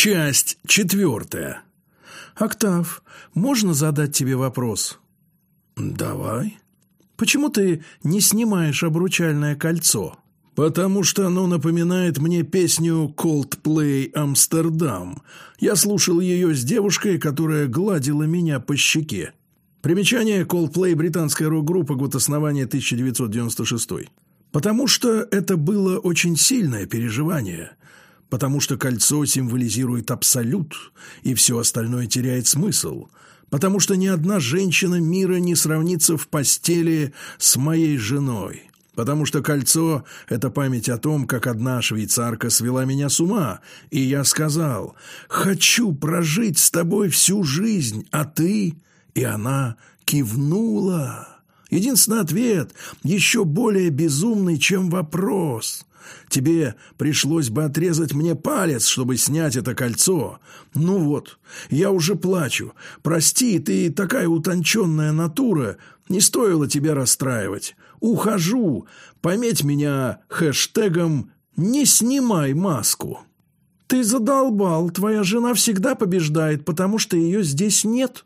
Часть 4. Октав, можно задать тебе вопрос? Давай. Почему ты не снимаешь обручальное кольцо? Потому что оно напоминает мне песню Coldplay «Амстердам». Я слушал ее с девушкой, которая гладила меня по щеке. Примечание: Coldplay – британская рок-группа, год основания 1996. Потому что это было очень сильное переживание. Потому что кольцо символизирует абсолют, и все остальное теряет смысл. Потому что ни одна женщина мира не сравнится в постели с моей женой. Потому что кольцо – это память о том, как одна швейцарка свела меня с ума, и я сказал: «Хочу прожить с тобой всю жизнь, а ты?» И она кивнула. Единственный ответ еще более безумный, чем вопрос. Тебе пришлось бы отрезать мне палец, чтобы снять это кольцо. Ну вот, я уже плачу. Прости, ты такая утонченная натура, не стоило тебя расстраивать. Ухожу. Пометь меня хэштегом «Не снимай маску». Ты задолбал, твоя жена всегда побеждает, потому что ее здесь нет.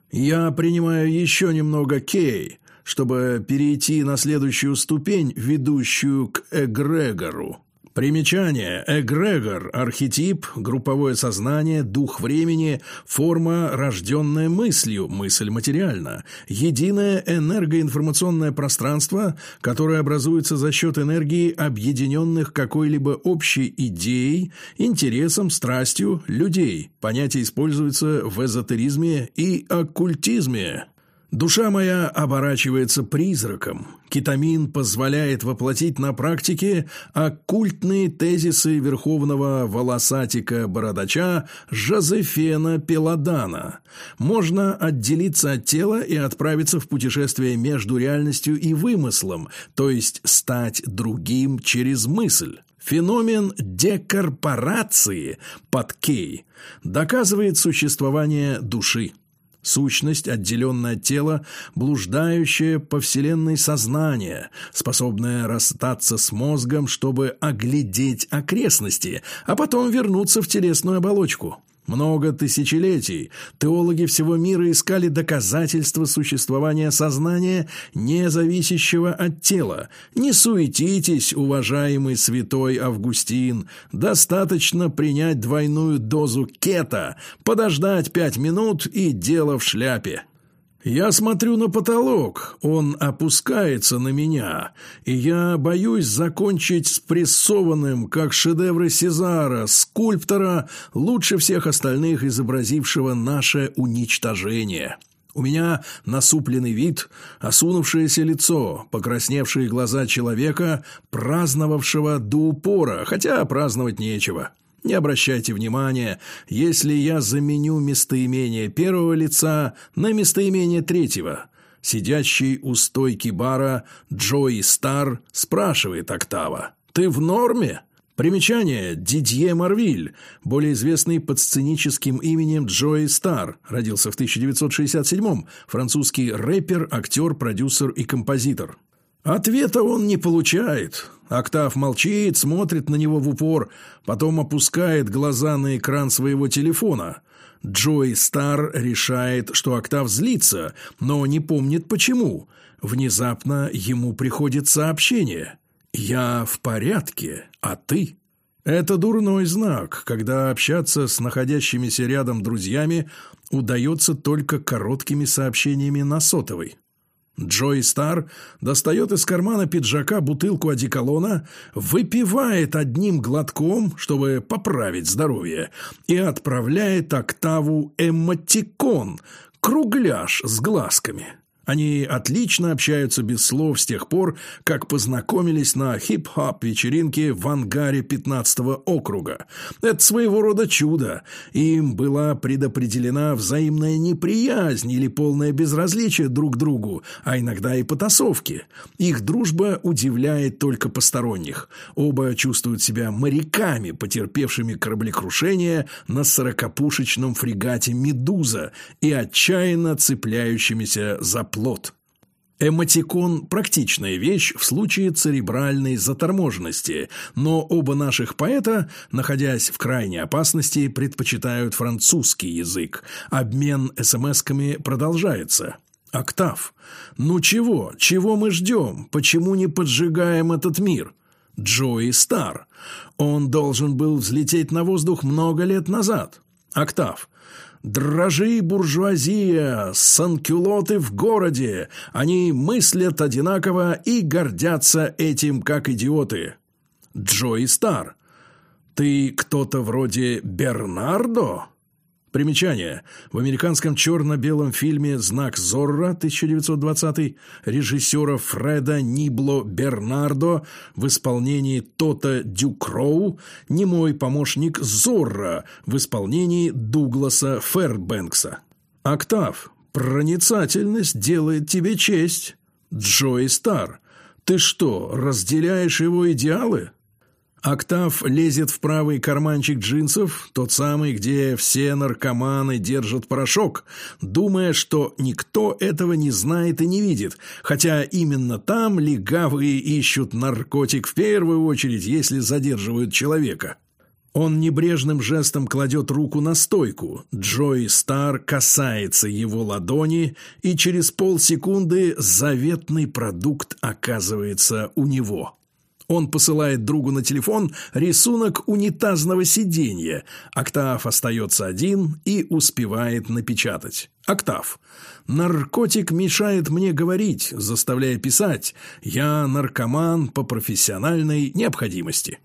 Я принимаю еще немного кей, чтобы перейти на следующую ступень, ведущую к эгрегору. Примечание: эгрегор – архетип, групповое сознание, дух времени, форма, рожденная мыслью, мысль материальна, единое энергоинформационное пространство, которое образуется за счет энергии, объединенных какой-либо общей идеей, интересом, страстью людей. Понятие используется в эзотеризме и оккультизме. Душа моя оборачивается призраком. Кетамин позволяет воплотить на практике оккультные тезисы верховного волосатика-бородача Жозефена Пеладана. Можно отделиться от тела и отправиться в путешествие между реальностью и вымыслом, то есть стать другим через мысль. Феномен декорпорации под Кей доказывает существование души. Сущность, отделенная от тела, блуждающая по вселенной сознание, способная расстаться с мозгом, чтобы оглядеть окрестности, а потом вернуться в телесную оболочку. Много тысячелетий теологи всего мира искали доказательства существования сознания, не зависящего от тела. Не суетитесь, уважаемый святой Августин, достаточно принять двойную дозу кета, подождать 5 минут и дело в шляпе. Я смотрю на потолок, он опускается на меня, и я боюсь закончить спрессованным, как шедевры Сезара, скульптора, лучше всех остальных изобразившего наше уничтожение. У меня насупленный вид, осунувшееся лицо, покрасневшие глаза человека, праздновавшего до упора, хотя праздновать нечего. Не обращайте внимания, если я заменю местоимение первого лица на местоимение третьего. Сидящий у стойки бара Джои Стар спрашивает Октава: «Ты в норме?» Примечание: Дидье Марвиль, более известный под сценическим именем Джои Стар, родился в 1967-м, французский рэпер, актер, продюсер и композитор. Ответа он не получает. Октав молчит, смотрит на него в упор, потом опускает глаза на экран своего телефона. Джои Стар решает, что Октав злится, но не помнит почему. Внезапно ему приходит сообщение: «Я в порядке, а ты?» Это дурной знак, когда общаться с находящимися рядом друзьями удается только короткими сообщениями на сотовой. Джои Стар достает из кармана пиджака бутылку одеколона, выпивает одним глотком, чтобы поправить здоровье, и отправляет Октаву эмотикон – кругляш с глазками. Они отлично общаются без слов с тех пор, как познакомились на хип-хоп-вечеринке в ангаре 15-го округа. Это своего рода чудо. Им была предопределена взаимная неприязнь или полное безразличие друг к другу, а иногда и потасовки. Их дружба удивляет только посторонних. Оба чувствуют себя моряками, потерпевшими кораблекрушение на 40-пушечном фрегате «Медуза» и отчаянно цепляющимися за плот. Эмотикон – практичная вещь в случае церебральной заторможенности, но оба наших поэта, находясь в крайней опасности, предпочитают французский язык. Обмен смс-ками продолжается. Октав. Ну чего? Чего мы ждем? Почему не поджигаем этот мир? Джои Стар. Он должен был взлететь на воздух много лет назад. Октав. Дрожи, буржуазия, санкюлоты в городе. Они мыслят одинаково и гордятся этим, как идиоты. Джои Стар. Ты кто-то вроде Бернардо? Примечание. В американском черно-белом фильме «Знак Зорро» 1920 режиссера Фреда Нибло Бернардо в исполнении Тота Дюкроу «Немой помощник Зорро» в исполнении Дугласа Фэрбэнкса. Октав. Проницательность делает тебе честь. Джои Стар. Ты что, разделяешь его идеалы? Октав лезет в правый карманчик джинсов, тот самый, где все наркоманы держат порошок, думая, что никто этого не знает и не видит, хотя именно там легавые ищут наркотик в первую очередь, если задерживают человека. Он небрежным жестом кладет руку на стойку, Джои Стар касается его ладони, и через полсекунды заветный продукт оказывается у него. Он посылает другу на телефон рисунок унитазного сиденья. Октав остается один и успевает напечатать. Октав. Наркотик мешает мне говорить, заставляя писать. Я наркоман по профессиональной необходимости.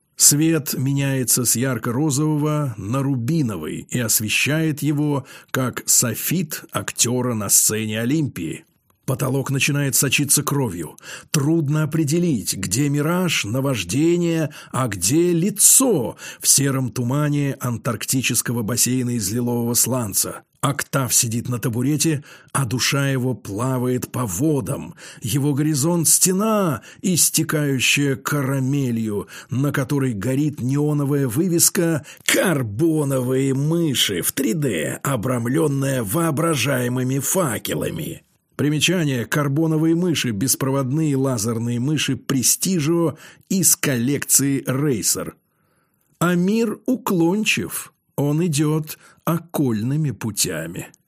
Свет меняется с ярко-розового на рубиновый и освещает его, как софит актера на сцене Олимпии. Потолок начинает сочиться кровью. Трудно определить, где мираж, наваждение, а где лицо в сером тумане антарктического бассейна из лилового сланца. Октав сидит на табурете, а душа его плавает по водам. Его горизонт – стена, истекающая карамелью, на которой горит неоновая вывеска «Карбоновые мыши» в 3D, обрамленная воображаемыми факелами. Примечание: карбоновые мыши – беспроводные лазерные мыши Prestigio из коллекции Racer. А мир уклончив, он идет окольными путями.